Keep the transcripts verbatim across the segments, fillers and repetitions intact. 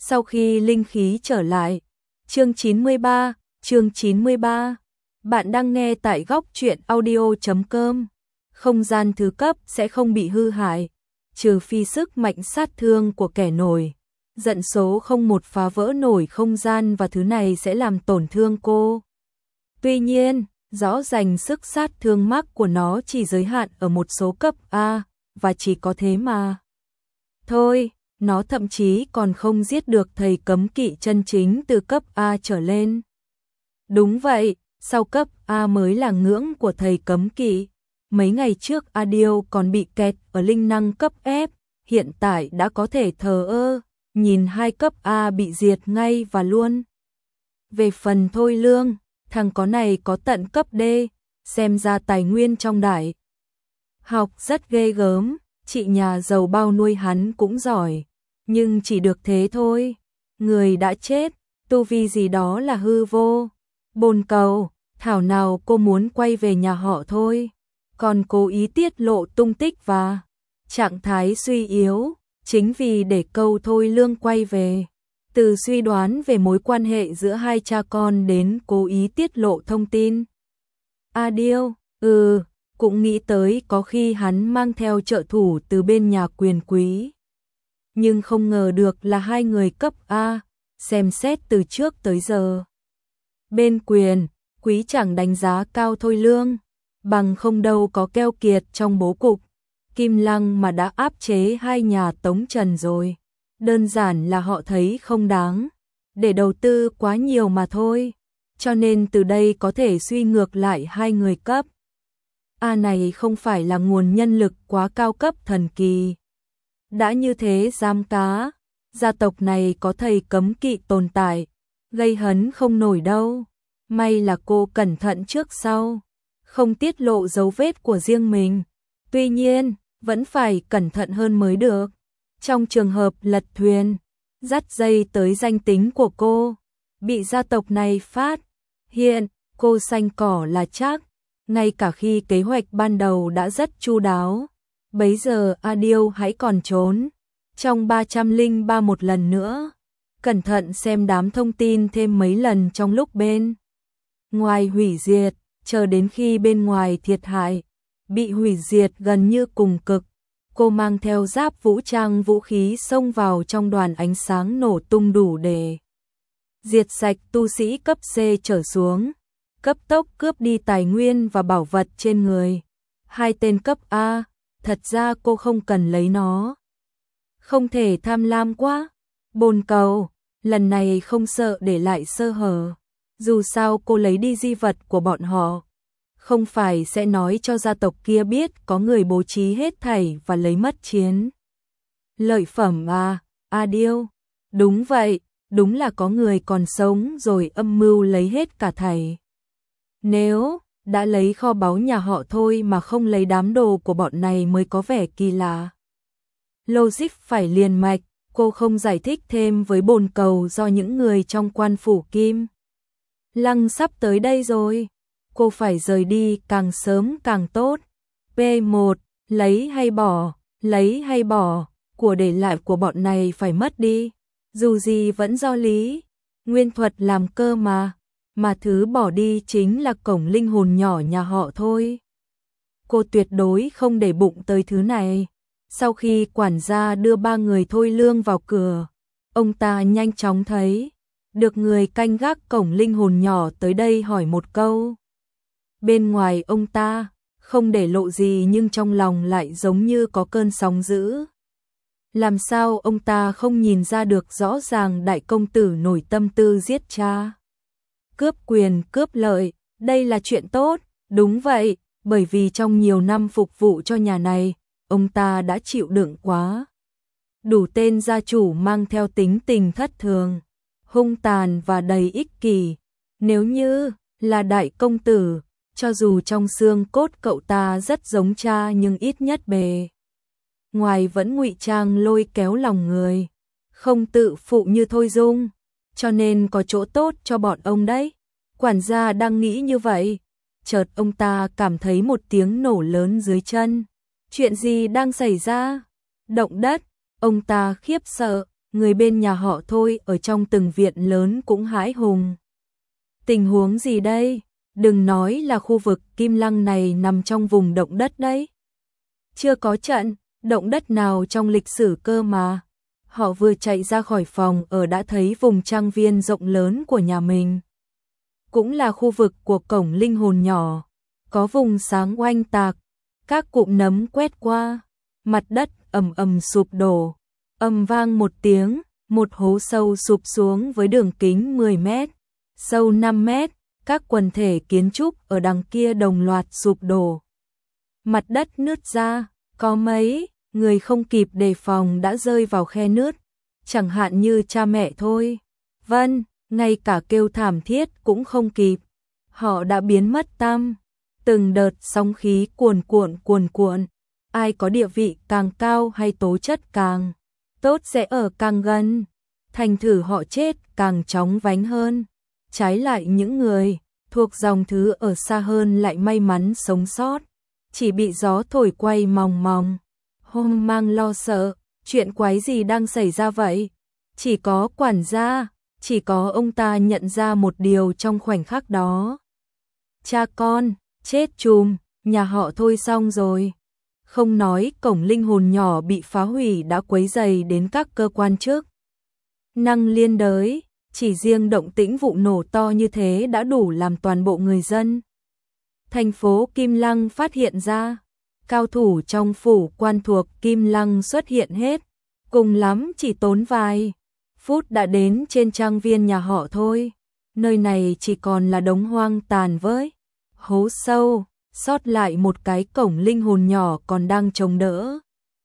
Sau khi linh khí trở lại. Chương chín mươi ba, chương chín mươi ba. Bạn đang nghe tại góc truyện audio chấm com. Không gian thứ cấp sẽ không bị hư hại, trừ phi sức mạnh sát thương của kẻ nổi giận số không một phá vỡ nổi không gian và thứ này sẽ làm tổn thương cô. Tuy nhiên, rõ ràng sức sát thương mắc của nó chỉ giới hạn ở một số cấp A, và chỉ có thế mà. Thôi, nó thậm chí còn không giết được thầy cấm kỵ chân chính từ cấp A trở lên. Đúng vậy, sau cấp A mới là ngưỡng của thầy cấm kỵ. Mấy ngày trước Adil còn bị kẹt ở linh năng cấp F, hiện tại đã có thể thờ ơ, nhìn hai cấp A bị diệt ngay và luôn. Về phần Thôi Lương, thằng có này có tận cấp D, xem ra tài nguyên trong đại học rất ghê gớm, chị nhà giàu bao nuôi hắn cũng giỏi, nhưng chỉ được thế thôi, người đã chết, tu vi gì đó là hư vô. Bồn cầu, thảo nào cô muốn quay về nhà họ thôi, còn cố ý tiết lộ tung tích và trạng thái suy yếu, chính vì để câu Thôi Lương quay về. Từ suy đoán về mối quan hệ giữa hai cha con đến cố ý tiết lộ thông tin. Adil, ừ, cũng nghĩ tới có khi hắn mang theo trợ thủ từ bên nhà quyền quý. Nhưng không ngờ được là hai người cấp A, xem xét từ trước tới giờ. Bên quyền, quý chẳng đánh giá cao Thôi Lương, bằng không đâu có keo kiệt trong bố cục. Kim Lăng mà đã áp chế hai nhà Tống Trần rồi. Đơn giản là họ thấy không đáng để đầu tư quá nhiều mà thôi, cho nên từ đây có thể suy ngược lại hai người cấp A này không phải là nguồn nhân lực quá cao cấp thần kỳ. Đã như thế giam cá, gia tộc này có thầy cấm kỵ tồn tại, gây hấn không nổi đâu. May là cô cẩn thận trước sau, không tiết lộ dấu vết của riêng mình. Tuy nhiên, vẫn phải cẩn thận hơn mới được. Trong trường hợp lật thuyền, dắt dây tới danh tính của cô, bị gia tộc này phát hiện, cô xanh cỏ là chắc, ngay cả khi kế hoạch ban đầu đã rất chu đáo. Bấy giờ Adil hãy còn trốn trong ba trăm lẻ ba một lần nữa, cẩn thận xem đám thông tin thêm mấy lần trong lúc bên ngoài hủy diệt, chờ đến khi bên ngoài thiệt hại, bị hủy diệt gần như cùng cực. Cô mang theo giáp vũ trang vũ khí xông vào trong đoàn ánh sáng nổ tung đủ để diệt sạch tu sĩ cấp C trở xuống, cấp tốc cướp đi tài nguyên và bảo vật trên người. Hai tên cấp A, thật ra cô không cần lấy nó. Không thể tham lam quá. Bồn cầu, lần này không sợ để lại sơ hở. Dù sao cô lấy đi di vật của bọn họ, không phải sẽ nói cho gia tộc kia biết có người bố trí hết thảy và lấy mất chiến lợi phẩm à, Adil. Đúng vậy, đúng là có người còn sống rồi âm mưu lấy hết cả thảy. Nếu đã lấy kho báu nhà họ thôi mà không lấy đám đồ của bọn này mới có vẻ kỳ lạ. Logic phải liền mạch, cô không giải thích thêm với bồn cầu do những người trong quan phủ Kim Lăng sắp tới đây rồi. Cô phải rời đi càng sớm càng tốt. P một, lấy hay bỏ, lấy hay bỏ, của để lại của bọn này phải mất đi. Dù gì vẫn do Lý Nguyên Thuật làm cơ mà, mà thứ bỏ đi chính là cổng linh hồn nhỏ nhà họ thôi. Cô tuyệt đối không để bụng tới thứ này. Sau khi quản gia đưa ba người Thôi Lương vào cửa, ông ta nhanh chóng thấy được người canh gác cổng linh hồn nhỏ tới đây hỏi một câu. Bên ngoài ông ta không để lộ gì nhưng trong lòng lại giống như có cơn sóng dữ. Làm sao ông ta không nhìn ra được rõ ràng đại công tử nổi tâm tư giết cha, cướp quyền cướp lợi, đây là chuyện tốt. Đúng vậy, bởi vì trong nhiều năm phục vụ cho nhà này, ông ta đã chịu đựng quá đủ tên gia chủ mang theo tính tình thất thường, hung tàn và đầy ích kỷ. Nếu như là đại công tử, cho dù trong xương cốt cậu ta rất giống cha nhưng ít nhất bề ngoài vẫn ngụy trang lôi kéo lòng người, không tự phụ như Thôi Dung, cho nên có chỗ tốt cho bọn ông đấy. Quản gia đang nghĩ như vậy, chợt ông ta cảm thấy một tiếng nổ lớn dưới chân. Chuyện gì đang xảy ra? Động đất, ông ta khiếp sợ, người bên nhà họ Thôi ở trong từng viện lớn cũng hãi hùng. Tình huống gì đây? Đừng nói là khu vực Kim Lăng này nằm trong vùng động đất đấy. Chưa có trận động đất nào trong lịch sử cơ mà. Họ vừa chạy ra khỏi phòng ở đã thấy vùng trang viên rộng lớn của nhà mình. Cũng là khu vực của cổng linh hồn nhỏ. Có vùng sáng oanh tạc, các cụm nấm quét qua, mặt đất ầm ầm sụp đổ. Ầm vang một tiếng, một hố sâu sụp xuống với đường kính mười mét, sâu năm mét, các quần thể kiến trúc ở đằng kia đồng loạt sụp đổ. Mặt đất nứt ra, có mấy người không kịp đề phòng đã rơi vào khe nứt, chẳng hạn như cha mẹ Thôi. Vân, ngay cả kêu thảm thiết cũng không kịp, họ đã biến mất tăm. Từng đợt sóng khí cuồn cuộn cuồn cuộn, ai có địa vị càng cao hay tố chất càng tốt sẽ ở càng gần, thành thử họ chết càng chóng vánh hơn. Trái lại những người thuộc dòng thứ ở xa hơn lại may mắn sống sót, chỉ bị gió thổi quay mòng mòng, hoang mang lo sợ, chuyện quái gì đang xảy ra vậy? Chỉ có quản gia, chỉ có ông ta nhận ra một điều trong khoảnh khắc đó. Cha con, chết chùm, nhà họ Thôi xong rồi. Không nói cổng linh hồn nhỏ bị phá hủy đã quấy rầy đến các cơ quan chức năng liên đới, chỉ riêng động tĩnh vụ nổ to như thế đã đủ làm toàn bộ người dân thành phố Kim Lăng phát hiện ra. Cao thủ trong phủ quan thuộc Kim Lăng xuất hiện hết, cùng lắm chỉ tốn vài phút đã đến trên trang viên nhà họ Thôi. Nơi này chỉ còn là đống hoang tàn với hố sâu, sót lại một cái cổng linh hồn nhỏ còn đang chống đỡ.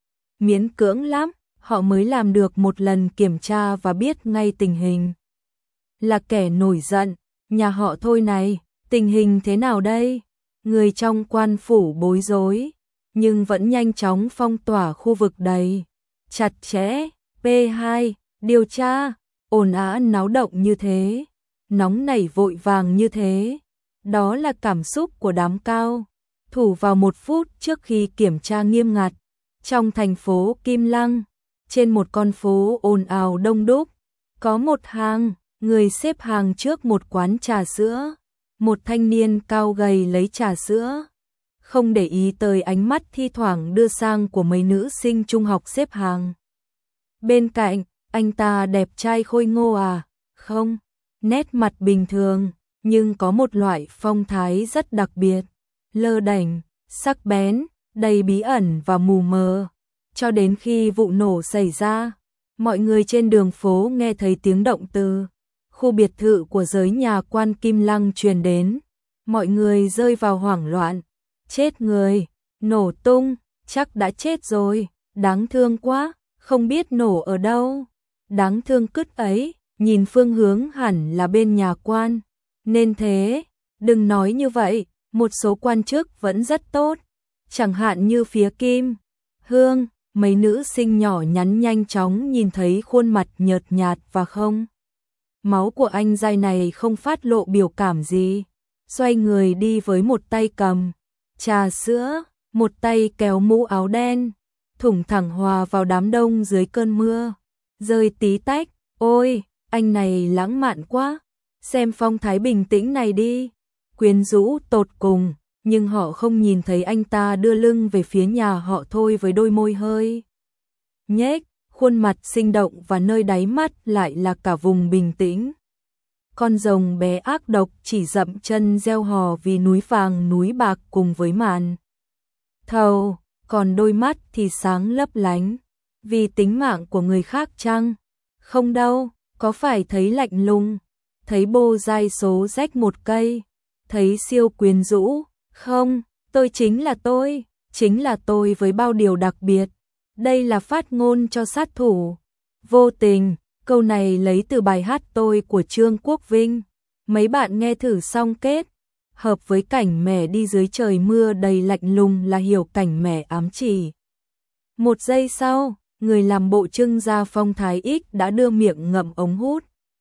Miễn cưỡng lắm, họ mới làm được một lần kiểm tra và biết ngay tình hình. Là kẻ nổi giận, nhà họ Thôi này, tình hình thế nào đây? Người trong quan phủ bối rối, nhưng vẫn nhanh chóng phong tỏa khu vực đầy chặt chẽ. pê hai, điều tra, ồn ào náo động như thế, nóng nảy vội vàng như thế. Đó là cảm xúc của đám cao thủ vào một phút trước khi kiểm tra nghiêm ngặt. Trong thành phố Kim Lăng, trên một con phố ồn ào đông đúc, có một hàng người xếp hàng trước một quán trà sữa. Một thanh niên cao gầy lấy trà sữa, không để ý tới ánh mắt thi thoảng đưa sang của mấy nữ sinh trung học xếp hàng bên cạnh. Anh ta đẹp trai khôi ngô à? Không, nét mặt bình thường, nhưng có một loại phong thái rất đặc biệt, lơ đễnh, sắc bén, đầy bí ẩn và mù mờ. Cho đến khi vụ nổ xảy ra, mọi người trên đường phố nghe thấy tiếng động từ khu biệt thự của giới nhà quan Kim Lăng truyền đến, mọi người rơi vào hoảng loạn. Chết người, nổ tung, chắc đã chết rồi, đáng thương quá, không biết nổ ở đâu. Đáng thương cứt ấy, nhìn phương hướng hẳn là bên nhà quan, nên thế. Đừng nói như vậy, một số quan chức vẫn rất tốt, chẳng hạn như phía Kim Hương. Mấy nữ sinh nhỏ nhắn nhanh chóng nhìn thấy khuôn mặt nhợt nhạt và không máu của anh giai này không phát lộ biểu cảm gì, xoay người đi với một tay cầm trà sữa, một tay kéo mũ áo đen, thủng thẳng hòa vào đám đông dưới cơn mưa rơi tí tách. Ôi, anh này lãng mạn quá, xem phong thái bình tĩnh này đi, quyến rũ tột cùng. Nhưng họ không nhìn thấy anh ta đưa lưng về phía nhà họ Thôi với đôi môi hơi nhếch, khuôn mặt sinh động và nơi đáy mắt lại là cả vùng bình tĩnh. Con rồng bé ác độc chỉ dậm chân reo hò vì núi vàng núi bạc cùng với màn thầu, còn đôi mắt thì sáng lấp lánh vì tính mạng của người khác chăng? Không đâu, có phải thấy lạnh lùng, thấy bô dai số rách một cây, thấy siêu quyến rũ? Không, tôi chính là tôi, chính là tôi với bao điều đặc biệt. Đây là phát ngôn cho sát thủ vô tình. Câu này lấy từ bài hát Tôi của Trương Quốc Vinh. Mấy bạn nghe thử xong kết hợp với cảnh mẻ đi dưới trời mưa đầy lạnh lùng là hiểu cảnh mẻ ám chỉ. Một giây sau, người làm bộ trưng ra phong thái X đã đưa miệng ngậm ống hút.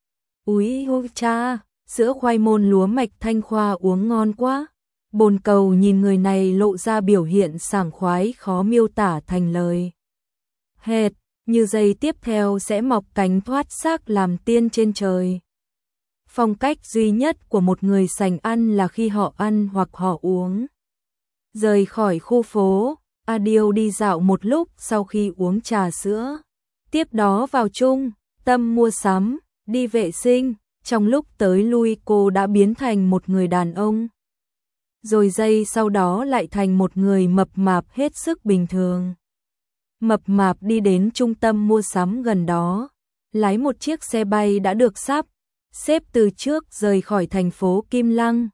Úi hô cha, sữa khoai môn lúa mạch Thanh Khoa uống ngon quá. Bồn Cầu nhìn người này lộ ra biểu hiện sảng khoái khó miêu tả thành lời. Hệt, như giây tiếp theo sẽ mọc cánh thoát xác làm tiên trên trời. Phong cách duy nhất của một người sành ăn là khi họ ăn hoặc họ uống. Rời khỏi khu phố, Adele đi dạo một lúc sau khi uống trà sữa. Tiếp đó vào trung tâm mua sắm, đi vệ sinh. Trong lúc tới lui cô đã biến thành một người đàn ông. Rồi giây sau đó lại thành một người mập mạp hết sức bình thường. Mập mạp đi đến trung tâm mua sắm gần đó, lái một chiếc xe bay đã được sắp xếp từ trước rời khỏi thành phố Kim Lăng,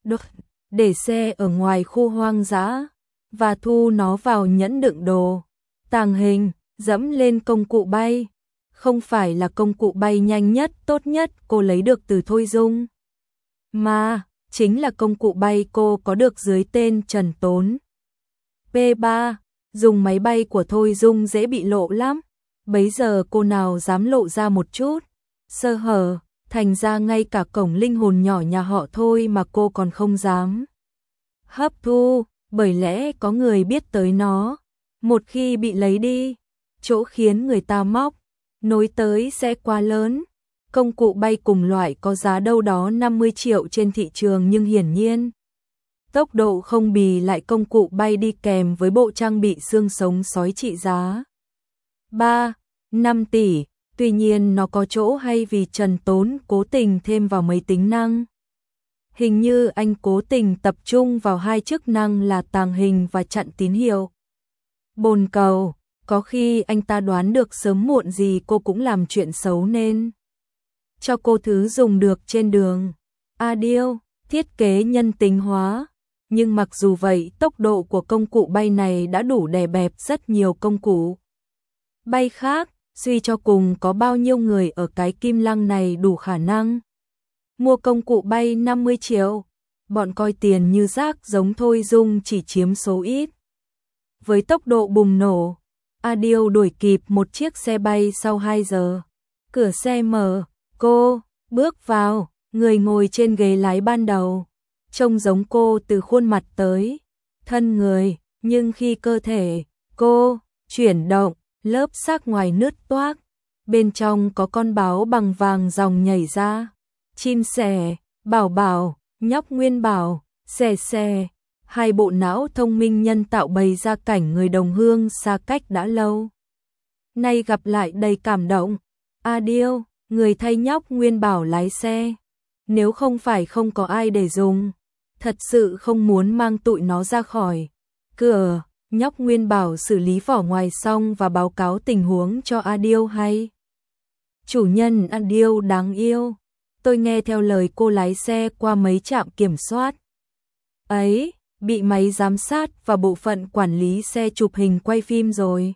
để xe ở ngoài khu hoang dã và thu nó vào nhẫn đựng đồ. Tàng Hình dẫm lên công cụ bay, không phải là công cụ bay nhanh nhất, tốt nhất cô lấy được từ Thôi Dung, mà chính là công cụ bay cô có được dưới tên Trần Tốn. P ba, dùng máy bay của Thôi Dung dễ bị lộ lắm, bấy giờ cô nào dám lộ ra một chút sơ hở, thành ra ngay cả cổng linh hồn nhỏ nhà họ Thôi mà cô còn không dám hấp thu, bởi lẽ có người biết tới nó. Một khi bị lấy đi, chỗ khiến người ta móc nối tới sẽ quá lớn. Công cụ bay cùng loại có giá đâu đó năm mươi triệu trên thị trường, nhưng hiển nhiên tốc độ không bì lại công cụ bay đi kèm với bộ trang bị xương sống sói trị giá ba, năm tỷ. Tuy nhiên nó có chỗ hay vì Trần Tốn cố tình thêm vào mấy tính năng. Hình như anh cố tình tập trung vào hai chức năng là tàng hình và chặn tín hiệu. Bồn cầu, có khi anh ta đoán được sớm muộn gì cô cũng làm chuyện xấu nên cho cô thứ dùng được trên đường. Adele, thiết kế nhân tính hóa. Nhưng mặc dù vậy, tốc độ của công cụ bay này đã đủ đè bẹp rất nhiều công cụ bay khác. Suy cho cùng có bao nhiêu người ở cái Kim Lăng này đủ khả năng mua công cụ bay năm mươi triệu. Bọn coi tiền như rác giống Thôi Dung chỉ chiếm số ít. Với tốc độ bùng nổ, Adele đuổi kịp một chiếc xe bay sau hai giờ. Cửa xe mở, cô bước vào, người ngồi trên ghế lái ban đầu trông giống cô từ khuôn mặt tới thân người, nhưng khi cơ thể cô chuyển động, lớp xác ngoài nứt toác, bên trong có con báo bằng vàng ròng nhảy ra. Chim sẻ, bảo bảo, nhóc Nguyên Bảo, xè xè, hai bộ não thông minh nhân tạo bày ra cảnh người đồng hương xa cách đã lâu nay gặp lại đầy cảm động. Adele, người thay nhóc Nguyên Bảo lái xe. Nếu không phải không có ai để dùng, thật sự không muốn mang tụi nó ra khỏi cửa. Nhóc Nguyên Bảo xử lý vỏ ngoài xong và báo cáo tình huống cho Adele hay. Chủ nhân Adele đáng yêu, tôi nghe theo lời cô lái xe qua mấy trạm kiểm soát ấy, bị máy giám sát và bộ phận quản lý xe chụp hình quay phim rồi.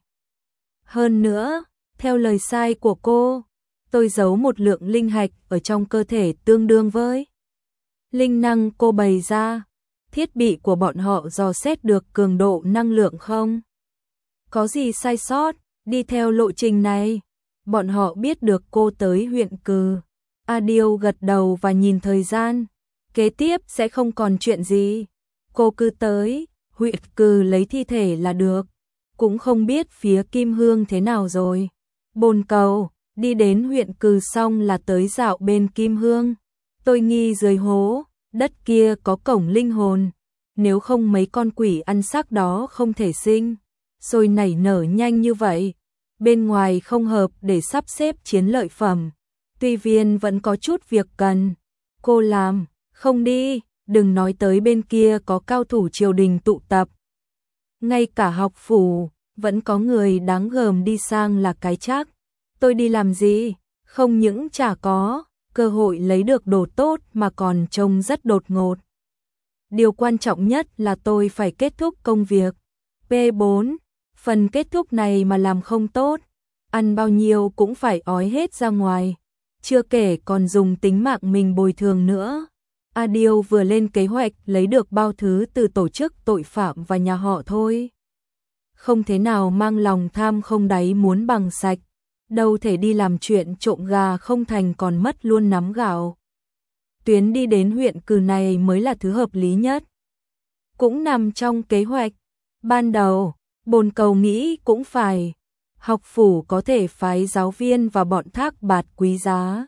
Hơn nữa, theo lời sai của cô, tôi giấu một lượng linh hạch ở trong cơ thể tương đương với linh năng cô bày ra. Thiết bị của bọn họ dò xét được cường độ năng lượng không có gì sai sót. Đi theo lộ trình này, bọn họ biết được cô tới huyện Cừ. Adele gật đầu và nhìn thời gian. Kế tiếp sẽ không còn chuyện gì. Cô cứ tới huyện Cừ lấy thi thể là được. Cũng không biết phía Kim Hương thế nào rồi. Bồn cầu, đi đến huyện Cừ xong là tới dạo bên Kim Hương. Tôi nghi dưới hố đất kia có cổng linh hồn. Nếu không mấy con quỷ ăn xác đó không thể sinh sôi nảy nở nhanh như vậy. Bên ngoài không hợp để sắp xếp chiến lợi phẩm. Tuy viên vẫn có chút việc cần cô làm. Không đi, đừng nói tới bên kia có cao thủ triều đình tụ tập. Ngay cả học phủ vẫn có người đáng gờm đi sang là cái chắc. Tôi đi làm gì? Không những chả có cơ hội lấy được đồ tốt mà còn trông rất đột ngột. Điều quan trọng nhất là tôi phải kết thúc công việc. P bốn, phần kết thúc này mà làm không tốt, ăn bao nhiêu cũng phải ói hết ra ngoài. Chưa kể còn dùng tính mạng mình bồi thường nữa. Adele vừa lên kế hoạch lấy được bao thứ từ tổ chức tội phạm và nhà họ Thôi. Không thế nào mang lòng tham không đáy muốn bằng sạch. Đâu thể đi làm chuyện trộm gà không thành còn mất luôn nắm gạo. Tuyến đi đến huyện Cừ này mới là thứ hợp lý nhất. Cũng nằm trong kế hoạch ban đầu. Bồn cầu nghĩ cũng phải học phủ có thể phái giáo viên và bọn thác bạt quý giá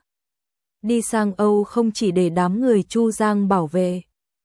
đi sang Âu không chỉ để đám người Chu Giang bảo vệ.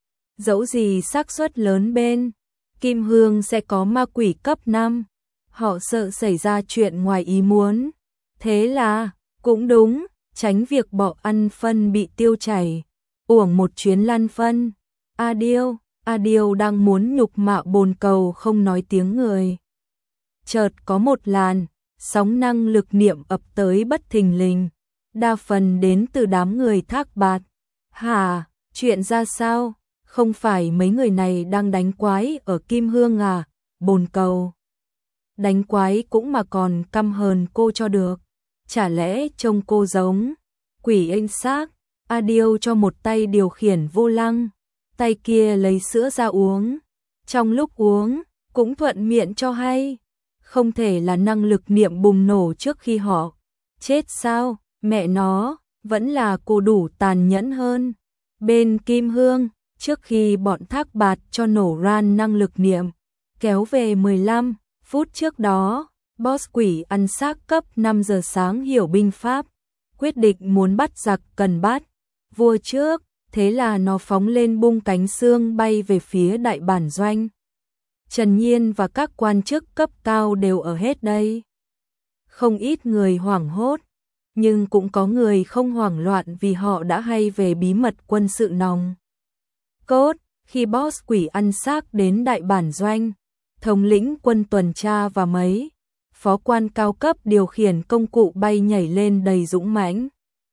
Dẫu gì xác suất lớn bên Kim Hương sẽ có ma quỷ cấp năm, họ sợ xảy ra chuyện ngoài ý muốn. Thế là, cũng đúng, tránh việc bỏ ăn phân bị tiêu chảy, uổng một chuyến lăn phân. A Điêu, A Điêu đang muốn nhục mạ bồn cầu không nói tiếng người. Chợt có một làn sóng năng lực niệm ập tới bất thình lình, đa phần đến từ đám người thác bạt. Hả, chuyện ra sao? Không phải mấy người này đang đánh quái ở Kim Hương à? Bồn cầu đánh quái cũng mà còn căm hờn cô cho được. Chả lẽ trông cô giống quỷ ênh xác? A Điêu cho một tay điều khiển vô lăng, tay kia lấy sữa ra uống. Trong lúc uống, cũng thuận miệng cho hay. Không thể là năng lực niệm bùng nổ trước khi họ chết sao? Mẹ nó, vẫn là cô đủ tàn nhẫn hơn. Bên Kim Hương, trước khi bọn thác bạt cho nổ ran năng lực niệm, kéo về mười lăm phút trước đó, boss quỷ ăn xác cấp năm giờ sáng hiểu binh pháp, quyết định muốn bắt giặc cần bắt vua trước, thế là nó phóng lên bung cánh xương bay về phía đại bản doanh. Trần Nhiên và các quan chức cấp cao đều ở hết đây. Không ít người hoảng hốt, nhưng cũng có người không hoảng loạn vì họ đã hay về bí mật quân sự nòng cốt. Khi boss quỷ ăn xác đến đại bản doanh, thống lĩnh quân tuần tra và mấy phó quan cao cấp điều khiển công cụ bay nhảy lên đầy dũng mãnh.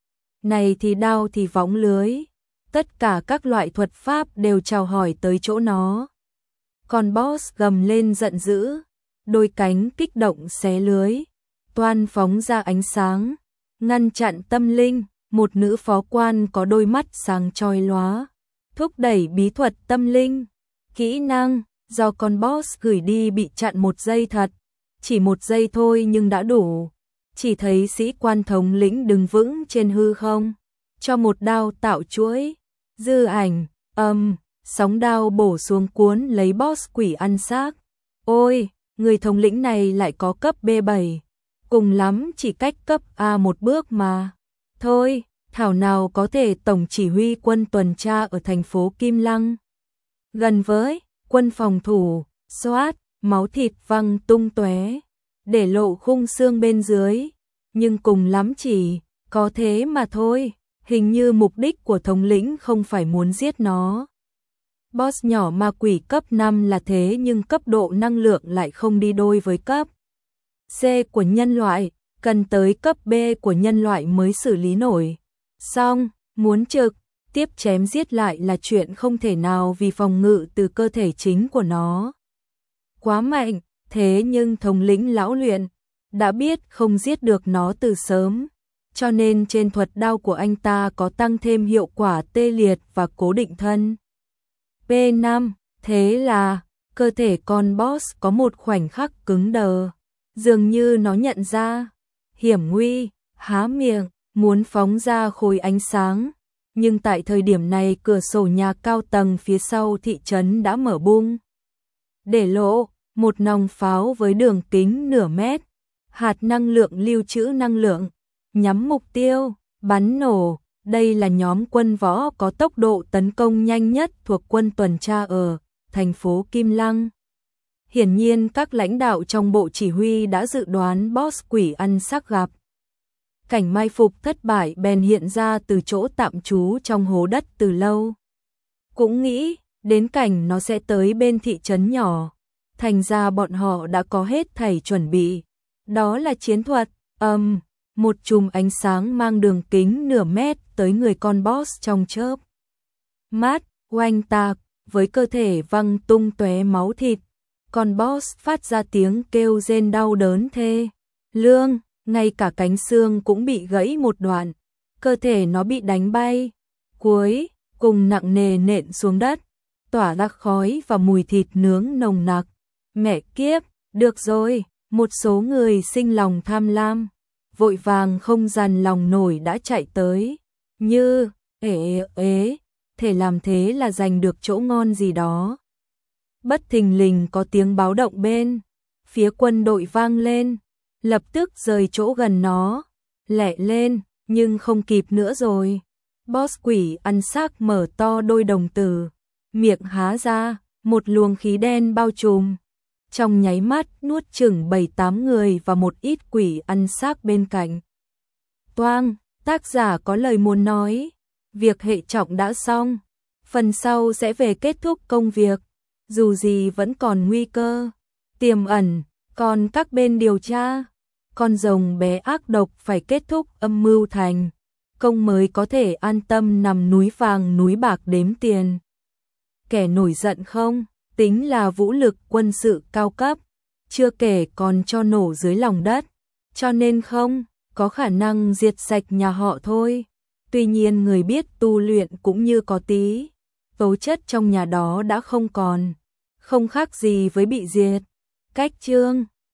Này thì đao thì võng lưới, tất cả các loại thuật pháp đều chào hỏi tới chỗ nó. Còn boss gầm lên giận dữ, đôi cánh kích động xé lưới, toan phóng ra ánh sáng, ngăn chặn tâm linh. Một nữ phó quan có đôi mắt sáng chói lóa, thúc đẩy bí thuật tâm linh. Kỹ năng do con boss gửi đi bị chặn một giây thật, chỉ một giây thôi nhưng đã đủ. Chỉ thấy sĩ quan thống lĩnh đứng vững trên hư không, cho một đao tạo chuỗi, dư ảnh, âm, sóng đao bổ xuống cuốn lấy boss quỷ ăn xác. Ôi, người thống lĩnh này lại có cấp B bảy, cùng lắm chỉ cách cấp A một bước mà. Thôi, thảo nào có thể tổng chỉ huy quân tuần tra ở thành phố Kim Lăng. Gần với quân phòng thủ, xoát, máu thịt văng tung tóe, để lộ khung xương bên dưới, nhưng cùng lắm chỉ có thế mà thôi. Hình như mục đích của thống lĩnh không phải muốn giết nó. Boss nhỏ ma quỷ cấp năm là thế nhưng cấp độ năng lượng lại không đi đôi với cấp C của nhân loại, cần tới cấp B của nhân loại mới xử lý nổi. Xong, muốn trực tiếp chém giết lại là chuyện không thể nào vì phòng ngự từ cơ thể chính của nó quá mạnh. Thế nhưng thống lĩnh lão luyện đã biết không giết được nó từ sớm, cho nên trên thuật đao của anh ta có tăng thêm hiệu quả tê liệt và cố định thân. P năm, thế là cơ thể con boss có một khoảnh khắc cứng đờ, dường như nó nhận ra hiểm nguy, há miệng muốn phóng ra khối ánh sáng, nhưng tại thời điểm này cửa sổ nhà cao tầng phía sau thị trấn đã mở bung, để lộ một nòng pháo với đường kính nửa mét, hạt năng lượng lưu trữ năng lượng, nhắm mục tiêu, bắn nổ. Đây là nhóm quân võ có tốc độ tấn công nhanh nhất thuộc quân tuần tra ở thành phố Kim Lăng. Hiển nhiên các lãnh đạo trong bộ chỉ huy đã dự đoán boss quỷ ăn xác gặp cảnh mai phục thất bại bèn hiện ra từ chỗ tạm trú trong hố đất từ lâu. Cũng nghĩ đến cảnh nó sẽ tới bên thị trấn nhỏ, thành ra bọn họ đã có hết thảy chuẩn bị. Đó là chiến thuật. Âm, um, một chùm ánh sáng mang đường kính nửa mét tới người con boss trong chớp mắt, oanh tạc, với cơ thể văng tung tóe máu thịt. Con boss phát ra tiếng kêu rên đau đớn thê lương, ngay cả cánh xương cũng bị gãy một đoạn, cơ thể nó bị đánh bay, cuối cùng nặng nề nện xuống đất, tỏa ra khói và mùi thịt nướng nồng nặc. Mẹ kiếp, được rồi, một số người sinh lòng tham lam, vội vàng không dằn lòng nổi đã chạy tới, như, ế ế, thể làm thế là giành được chỗ ngon gì đó. Bất thình lình có tiếng báo động bên phía quân đội vang lên, lập tức rời chỗ gần nó, lẹ lên, nhưng không kịp nữa rồi. Boss quỷ ăn xác mở to đôi đồng tử, miệng há ra, một luồng khí đen bao trùm. Trong nháy mắt nuốt chửng bảy tám người và một ít quỷ ăn xác bên cạnh. Toang, tác giả có lời muốn nói, việc hệ trọng đã xong, phần sau sẽ về kết thúc công việc, dù gì vẫn còn nguy cơ tiềm ẩn, còn các bên điều tra, con rồng bé ác độc phải kết thúc âm mưu thành công mới có thể an tâm nằm núi vàng núi bạc đếm tiền. Kẻ nổi giận không, tính là vũ lực quân sự cao cấp, chưa kể còn cho nổ dưới lòng đất, cho nên không có khả năng diệt sạch nhà họ thôi. Tuy nhiên người biết tu luyện cũng như có tí tố chất trong nhà đó đã không còn, không khác gì với bị diệt. Cách chương